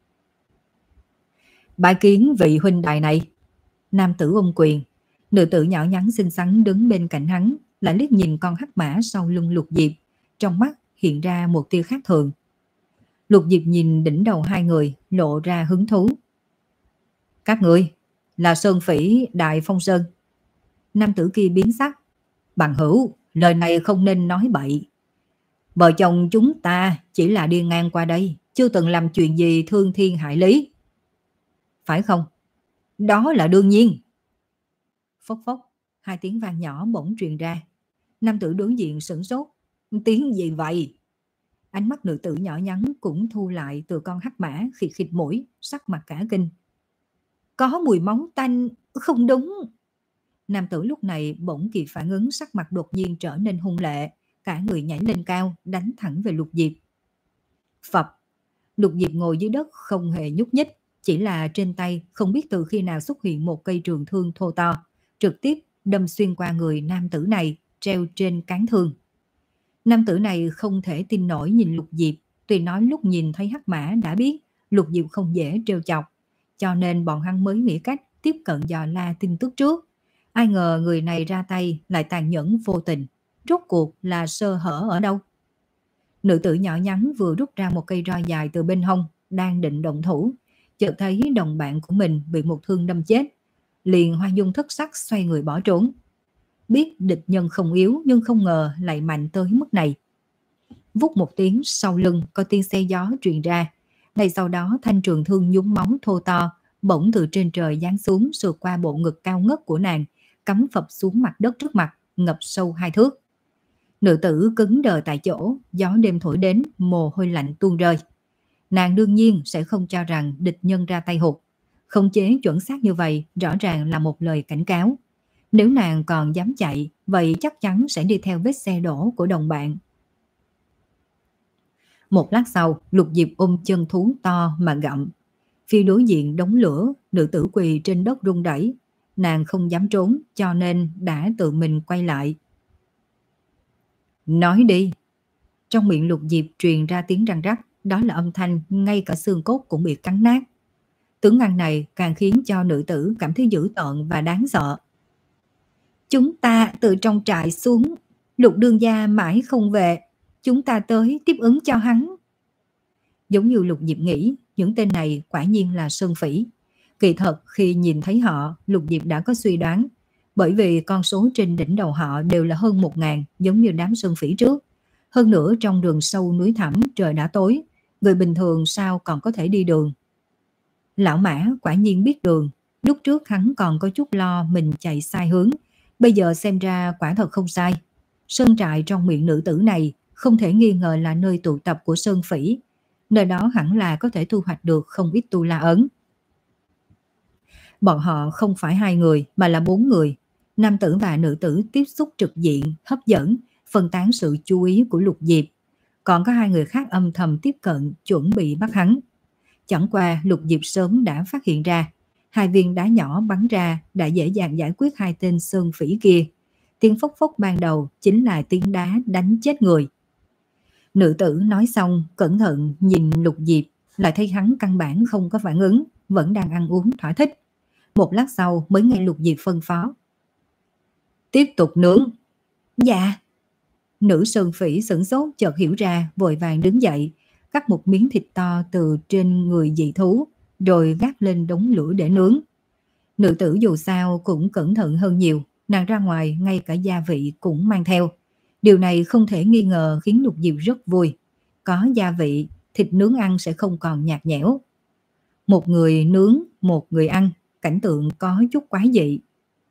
Bái kiến vị huynh đài này. Nam tử ôm quyền. Nữ tử nhỏ nhắn xinh xắn đứng bên cạnh hắn, lại liếc nhìn con hắc mã sau lưng Lục Diệp, trong mắt hiện ra một tia khác thường. Lục Diệp nhìn đỉnh đầu hai người, lộ ra hứng thú. Các ngươi là Sơn Phỉ Đại Phong Sơn. Nam tử kia biến sắc. Bằng hữu, lời này không nên nói bậy. Vợ chồng chúng ta chỉ là đi ngang qua đây, chưa từng làm chuyện gì thương thiên hại lý. Phải không? Đó là đương nhiên. Phốc phốc, hai tiếng vang nhỏ bỗng truyền ra. Nam tử đối diện sửng sốt. Tiếng gì vậy? Ánh mắt nữ tử nhỏ nhắn cũng thu lại từ con hắc mã, khịt khịt mũi, sắc mặt cả kinh. Có mùi máu tanh, không đúng. Nam tử lúc này bỗng kịp phản ứng, sắc mặt đột nhiên trở nên hung lệ, cả người nhảy lên cao, đánh thẳng về Lục Diệp. Phập, Lục Diệp ngồi dưới đất không hề nhúc nhích, chỉ là trên tay không biết từ khi nào xuất hiện một cây trường thương thô to, trực tiếp đâm xuyên qua người nam tử này, treo trên cán thương. Nam tử này không thể tin nổi nhìn Lục Diệp, tuy nói lúc nhìn thấy hắc mã đã biết Lục Diệp không dễ trêu chọc, cho nên bọn hắn mới nghĩ cách tiếp cận dò la tin tức trước. Ai ngờ người này ra tay lại tàn nhẫn vô tình, rốt cuộc là sơ hở ở đâu? Nữ tử nhỏ nhắn vừa rút ra một cây roi dài từ bên hông, đang định động thủ, chợt thấy đồng bạn của mình bị một thương đâm chết, liền hoa dung thất sắc xoay người bỏ trốn. Biết địch nhân không yếu nhưng không ngờ lại mạnh tới mức này. Vút một tiếng, sau lưng có tiếng xe gió truyền ra. Ngay sau đó thanh trường thương nhúng máu thô to bỗng từ trên trời giáng xuống, sượt qua bộ ngực cao ngất của nàng, cắm phập xuống mặt đất trước mặt, ngập sâu hai thước. Nữ tử cứng đờ tại chỗ, gió đêm thổi đến, mồ hôi lạnh tuôn rơi. Nàng đương nhiên sẽ không cho rằng địch nhân ra tay hụt. Khống chế chuẩn xác như vậy rõ ràng là một lời cảnh cáo. Nếu nàng còn dám chạy, vậy chắc chắn sẽ đi theo vết xe đổ của đồng bạn. Một lát sau, Lục Diệp ôm chân thú to mà gặm. Phía đối diện đống lửa, nữ tử quỳ trên đất run rẩy. Nàng không dám trốn cho nên đã tự mình quay lại. Nói đi. Trong miệng Lục Diệp truyền ra tiếng răng rắc, đó là âm thanh ngay cả xương cốt cũng bị cắn nát. Tướng ăn này càng khiến cho nữ tử cảm thấy dữ tợn và đáng sợ. Chúng ta từ trong trại xuống, Lục đương gia mãi không về, chúng ta tới tiếp ứng cho hắn. Giống như Lục Diệp nghĩ, những tên này quả nhiên là sơn phỉ. Kỳ thật khi nhìn thấy họ, Lục Diệp đã có suy đoán, bởi vì con số trên đỉnh đầu họ đều là hơn một ngàn, giống như đám sơn phỉ trước. Hơn nữa trong rừng sâu núi thẳm trời đã tối, người bình thường sao còn có thể đi đường. Lão Mã quả nhiên biết đường, lúc trước hắn còn có chút lo mình chạy sai hướng, bây giờ xem ra quả thật không sai. Sơn trại trong miệng nữ tử này không thể nghi ngờ là nơi tụ tập của sơn phỉ, nơi đó hẳn là có thể thu hoạch được không ít tu la ấn. Bọn họ không phải hai người mà là bốn người, nam tử và nữ tử tiếp xúc trực diện, hấp dẫn, phân tán sự chú ý của Lục Diệp. Còn có hai người khác âm thầm tiếp cận, chuẩn bị bắt hắn. Chẳng qua Lục Diệp sớm đã phát hiện ra, hai viên đá nhỏ bắn ra đã dễ dàng giải quyết hai tên sơn phỉ kia. Tiếng phốc phốc ban đầu chính là tiếng đá đánh chết người. Nữ tử nói xong, cẩn thận nhìn Lục Diệp, lại thấy hắn căn bản không có phản ứng, vẫn đang ăn uống thỏa thích. Một lát sau mới nghe Lục Diệp phân phó. Tiếp tục nướng. Dạ. Nữ sơn phỉ sửng sốt chợt hiểu ra, vội vàng đứng dậy, cắt một miếng thịt to từ trên người dị thú, rồi gác lên đống lửa để nướng. Nữ tử dù sao cũng cẩn thận hơn nhiều, nàng ra ngoài ngay cả gia vị cũng mang theo. Điều này không thể nghi ngờ khiến Lục Diệp rất vui. Có gia vị, thịt nướng ăn sẽ không còn nhạt nhẽo. Một người nướng, một người ăn, cảnh tượng có chút quái dị.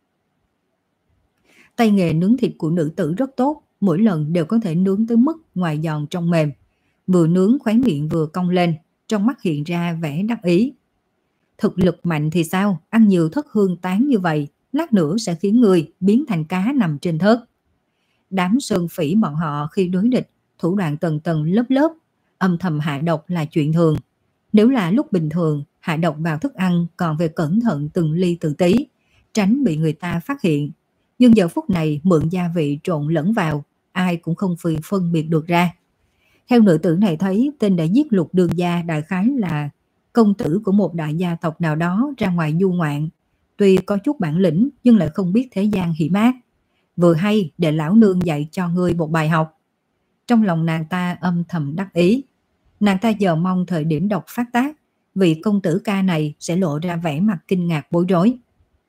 Tay nghề nướng thịt của nữ tử rất tốt, mỗi lần đều có thể nướng tới mức ngoài giòn trong mềm. Vừa nướng khóe miệng vừa cong lên, trong mắt hiện ra vẻ đắc ý. Thực lực mạnh thì sao, ăn nhiều thất hương tán như vậy, lát nữa sẽ khiến người biến thành cá nằm trên thớt. Đám sơn phỉ bọn họ khi đối địch, thủ đoạn tầng tầng lớp lớp, âm thầm hạ độc là chuyện thường. Nếu là lúc bình thường, hạ độc vào thức ăn còn về cẩn thận từng ly từng tí, tránh bị người ta phát hiện. Nhưng giờ phút này mượn gia vị trộn lẫn vào, ai cũng không phi phân biệt được ra. Theo nữ tử này thấy, tên đã giết Lục đường gia đại khái là công tử của một đại gia tộc nào đó ra ngoài du ngoạn. Tuy có chút bản lĩnh nhưng lại không biết thế gian hiểm ác. Vừa hay để lão nương dạy cho ngươi một bài học. Trong lòng nàng ta âm thầm đắc ý. Nàng ta giờ mong thời điểm độc phát tác, vị công tử ca này sẽ lộ ra vẻ mặt kinh ngạc bối rối.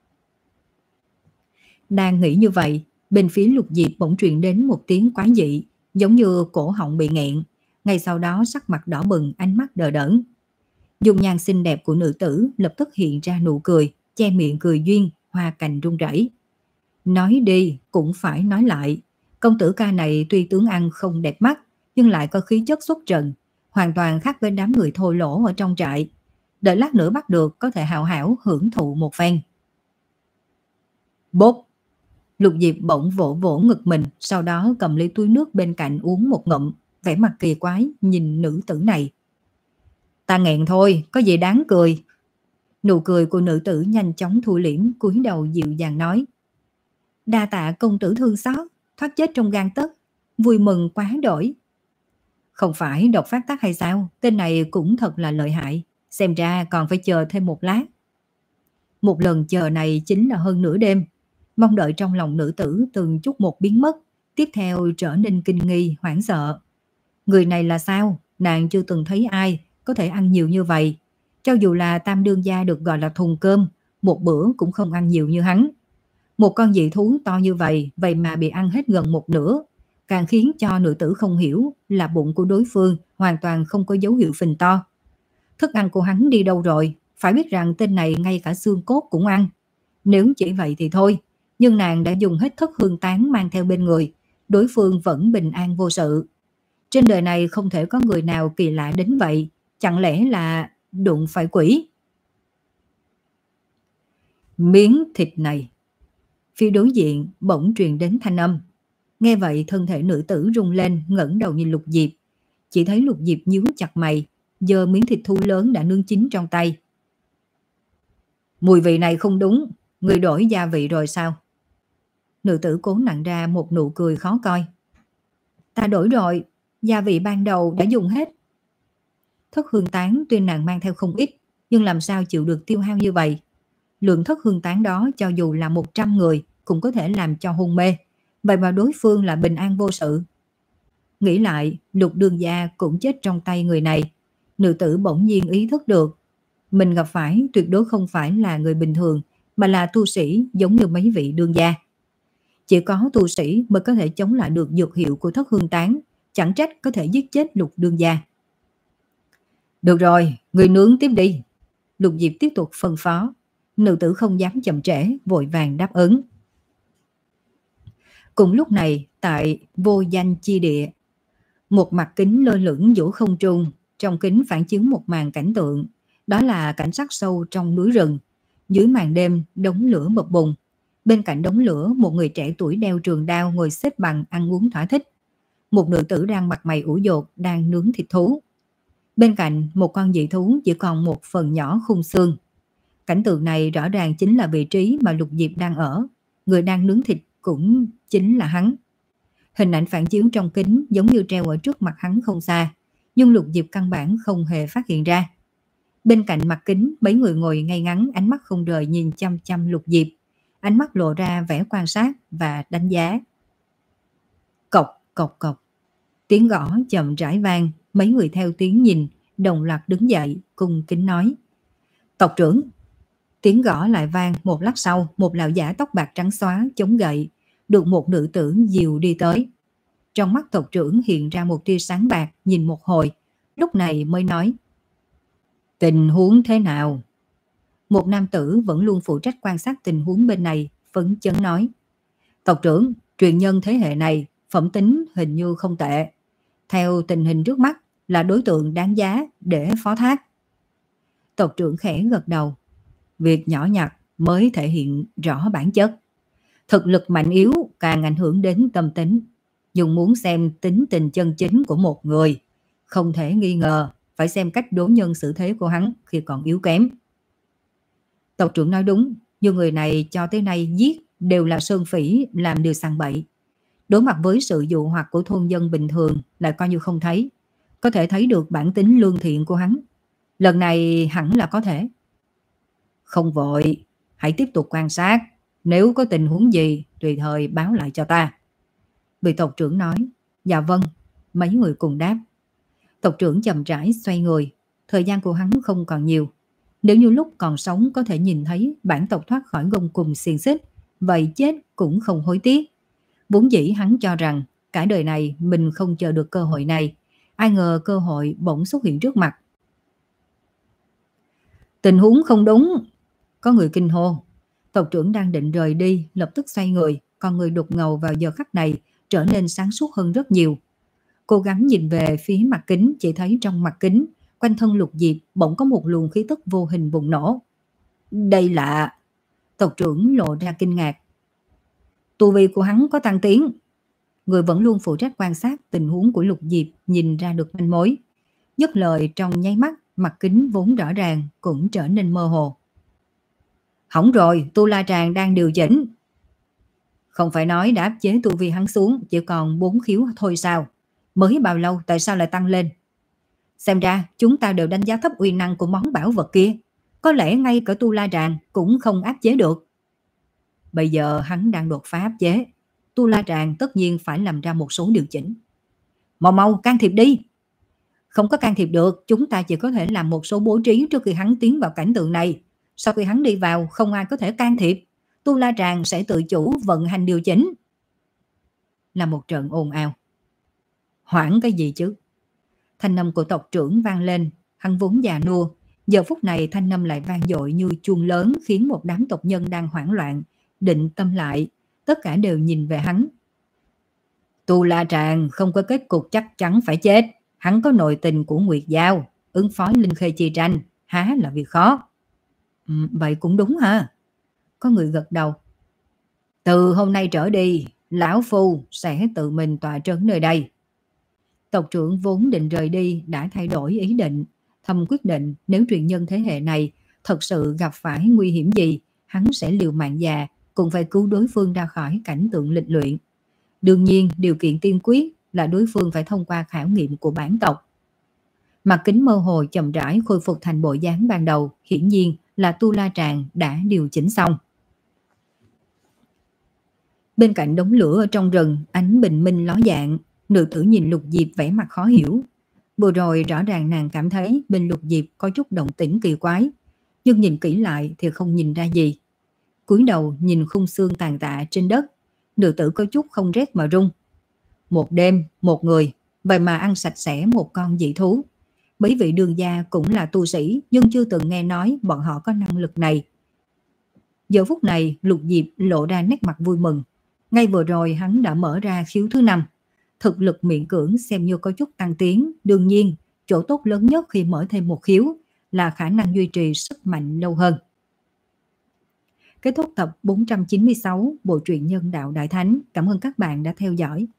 Đang nghĩ như vậy, bên phía Lục Diệp bỗng truyền đến một tiếng quái dị, giống như cổ họng bị nghẹn. Ngay sau đó sắc mặt đỏ bừng, ánh mắt đờ đẫn. Dung nhan xinh đẹp của nữ tử lập tức hiện ra nụ cười, che miệng cười duyên, hoa cành rung rẩy. Nói đi cũng phải nói lại, công tử ca này tuy tướng ăn không đẹp mắt, nhưng lại có khí chất xuất trần, hoàn toàn khác với đám người thô lỗ ở trong trại. Đợi lát nữa bắt được có thể hào hảo hưởng thụ một phen. Bốp! Lục Diệp bỗng vỗ vỗ ngực mình, sau đó cầm ly túi nước bên cạnh uống một ngụm, vẻ mặt kỳ quái nhìn nữ tử này. Ta nghẹn thôi, có gì đáng cười. Nụ cười của nữ tử nhanh chóng thu liễm, cúi đầu dịu dàng nói. Đa tạ công tử thương xót, thoát chết trong gang tấc, vui mừng quá đổi. Không phải độc phát tác hay sao, tên này cũng thật là lợi hại, xem ra còn phải chờ thêm một lát. Một lần chờ này chính là hơn nửa đêm, mong đợi trong lòng nữ tử từng chút một biến mất, tiếp theo trở nên kinh nghi, hoảng sợ. Người này là sao, nàng chưa từng thấy ai có thể ăn nhiều như vậy. Cho dù là tam đương gia được gọi là thùng cơm, một bữa cũng không ăn nhiều như hắn. Một con dị thú to như vậy, vậy mà bị ăn hết gần một nửa, càng khiến cho nữ tử không hiểu là bụng của đối phương hoàn toàn không có dấu hiệu phình to. Thức ăn của hắn đi đâu rồi, phải biết rằng tên này ngay cả xương cốt cũng ăn. Nếu chỉ vậy thì thôi, nhưng nàng đã dùng hết thất hương tán mang theo bên người, đối phương vẫn bình an vô sự. Trên đời này không thể có người nào kỳ lạ đến vậy, chẳng lẽ là đụng phải quỷ? Miếng thịt này. Phía đối diện bỗng truyền đến thanh âm. Nghe vậy thân thể nữ tử rung lên, ngẩng đầu nhìn Lục Diệp. Chỉ thấy Lục Diệp nhíu chặt mày, giơ miếng thịt thú lớn đã nướng chín trong tay. Mùi vị này không đúng, người đổi gia vị rồi sao? Nữ tử cố nặn ra một nụ cười khó coi. Ta đổi rồi, gia vị ban đầu đã dùng hết. Thất hương tán tuy nàng mang theo không ít, nhưng làm sao chịu được tiêu hao như vậy? Lượng thất hương tán đó cho dù là một trăm người cũng có thể làm cho hôn mê, vậy mà đối phương là bình an vô sự. Nghĩ lại, Lục đương gia cũng chết trong tay người này. Nữ tử bỗng nhiên ý thức được, mình gặp phải tuyệt đối không phải là người bình thường, mà là tu sĩ giống như mấy vị đương gia. Chỉ có tu sĩ mới có thể chống lại được dược hiệu của thất hương tán, chẳng trách có thể giết chết Lục đương gia. Được rồi, người nướng tiếp đi. Lục Diệp tiếp tục phân phó. Nữ tử không dám chậm trễ, vội vàng đáp ứng. Cùng lúc này, tại vô danh chi địa, một mặt kính lơ lửng giữa không trung, trong kính phản chiếu một màn cảnh tượng, đó là cảnh sắc sâu trong núi rừng. Dưới màn đêm, đống lửa bập bùng. Bên cạnh đống lửa, một người trẻ tuổi đeo trường đao ngồi xếp bằng ăn uống thỏa thích. Một nữ tử đang mặt mày ủ dột đang nướng thịt thú. Bên cạnh, một con dị thú chỉ còn một phần nhỏ khung xương. Cảnh tượng này rõ ràng chính là vị trí mà Lục Diệp đang ở. Người đang nướng thịt cũng chính là hắn. Hình ảnh phản chiếu trong kính giống như treo ở trước mặt hắn không xa, nhưng Lục Diệp căn bản không hề phát hiện ra. Bên cạnh mặt kính, mấy người ngồi ngay ngắn, ánh mắt không rời nhìn chăm chăm Lục Diệp. Ánh mắt lộ ra vẻ quan sát và đánh giá. Cộc, cộc, cộc. Tiếng gõ chậm rãi vang, mấy người theo tiếng nhìn, đồng loạt đứng dậy, cùng kính nói. Tộc trưởng. Tiếng gõ lại vang, một lát sau, một lão giả tóc bạc trắng xóa, chống gậy, được một nữ tử dìu đi tới. Trong mắt tộc trưởng hiện ra một tia sáng bạc, nhìn một hồi, lúc này mới nói. Tình huống thế nào? Một nam tử vẫn luôn phụ trách quan sát tình huống bên này, phấn chấn nói. Tộc trưởng, truyền nhân thế hệ này, phẩm tính hình như không tệ. Theo tình hình trước mắt là đối tượng đáng giá để phó thác. Tộc trưởng khẽ gật đầu. Việc nhỏ nhặt mới thể hiện rõ bản chất. Thực lực mạnh yếu càng ảnh hưởng đến tâm tính. Nhưng muốn xem tính tình chân chính của một người, không thể nghi ngờ phải xem cách đối nhân xử thế của hắn khi còn yếu kém. Tộc trưởng nói đúng, nhưng người này cho tới nay giết đều là sơn phỉ làm điều sằng bậy. Đối mặt với sự dụ hoặc của thôn dân bình thường lại coi như không thấy. Có thể thấy được bản tính lương thiện của hắn. Lần này hẳn là có thể. Không vội, hãy tiếp tục quan sát. Nếu có tình huống gì, tùy thời báo lại cho ta. Vị tộc trưởng nói. Dạ vâng, mấy người cùng đáp. Tộc trưởng chậm rãi xoay người. Thời gian của hắn không còn nhiều. Nếu như lúc còn sống có thể nhìn thấy bản tộc thoát khỏi gông cùm xiềng xích, vậy chết cũng không hối tiếc. Vốn dĩ hắn cho rằng cả đời này mình không chờ được cơ hội này. Ai ngờ cơ hội bỗng xuất hiện trước mặt. Tình huống không đúng. Có người kinh hô. Tộc trưởng đang định rời đi, lập tức xoay người. Còn người đục ngầu vào giờ khắc này trở nên sáng suốt hơn rất nhiều. Cố gắng nhìn về phía mặt kính, chỉ thấy trong mặt kính, quanh thân Lục Diệp bỗng có một luồng khí tức vô hình bùng nổ. Đây là... Tộc trưởng lộ ra kinh ngạc. Tu vi của hắn có tăng tiến. Người vẫn luôn phụ trách quan sát tình huống của Lục Diệp nhìn ra được manh mối. Dứt lời trong nháy mắt, mặt kính vốn rõ ràng cũng trở nên mơ hồ. Hỏng rồi, Tu La Tràng đang điều chỉnh. Không phải nói đã áp chế tu vi hắn xuống, chỉ còn bốn khiếu thôi sao? Mới bao lâu tại sao lại tăng lên? Xem ra chúng ta đều đánh giá thấp uy năng của món bảo vật kia. Có lẽ ngay cả Tu La Tràng cũng không áp chế được. Bây giờ hắn đang đột phá áp chế. Tu La Tràng tất nhiên phải làm ra một số điều chỉnh. Mau mau can thiệp đi. Không có can thiệp được, chúng ta chỉ có thể làm một số bố trí trước khi hắn tiến vào cảnh tượng này. Sau khi hắn đi vào, không ai có thể can thiệp. Tu La Tràng sẽ tự chủ vận hành điều chỉnh. Là một trận ồn ào. Hoảng cái gì chứ? Thanh âm của tộc trưởng vang lên, hắn vốn già nua. Giờ phút này thanh âm lại vang dội như chuông lớn, khiến một đám tộc nhân đang hoảng loạn định tâm lại, tất cả đều nhìn về hắn. Tu La Tràng không có kết cục chắc chắn phải chết. Hắn có nội tình của Nguyệt Giao, ứng phó linh khê chi tranh, há là việc khó. Ừ, vậy cũng đúng ha. Có người gật đầu. Từ hôm nay trở đi, lão phu sẽ tự mình tọa trấn nơi đây. Tộc trưởng vốn định rời đi đã thay đổi ý định, thầm quyết định nếu truyền nhân thế hệ này thật sự gặp phải nguy hiểm gì, hắn sẽ liều mạng già, cũng phải cứu đối phương ra khỏi cảnh tượng lịch luyện. Đương nhiên, điều kiện tiên quyết là đối phương phải thông qua khảo nghiệm của bản tộc. Mặt kính mơ hồ chậm rãi khôi phục thành bộ dáng ban đầu, hiển nhiên là Tu La Tràng đã điều chỉnh xong. Bên cạnh đống lửa ở trong rừng, ánh bình minh ló dạng, nữ tử nhìn Lục Diệp vẻ mặt khó hiểu. Vừa rồi rõ ràng nàng cảm thấy bên Lục Diệp có chút động tĩnh kỳ quái, nhưng nhìn kỹ lại thì không nhìn ra gì. Cúi đầu nhìn khung xương tàn tạ trên đất, nữ tử có chút không rét mà run. Một đêm, một người, vậy mà ăn sạch sẽ một con dị thú. Mấy vị đường gia cũng là tu sĩ, nhưng chưa từng nghe nói bọn họ có năng lực này. Giờ phút này, Lục Diệp lộ ra nét mặt vui mừng. Ngay vừa rồi hắn đã mở ra khiếu thứ năm. Thực lực miễn cưỡng xem như có chút tăng tiến. Đương nhiên, chỗ tốt lớn nhất khi mở thêm một khiếu là khả năng duy trì sức mạnh lâu hơn. Kết thúc tập bốn trăm chín mươi sáu Bộ truyện Nhân Đạo Đại Thánh. Cảm ơn các bạn đã theo dõi.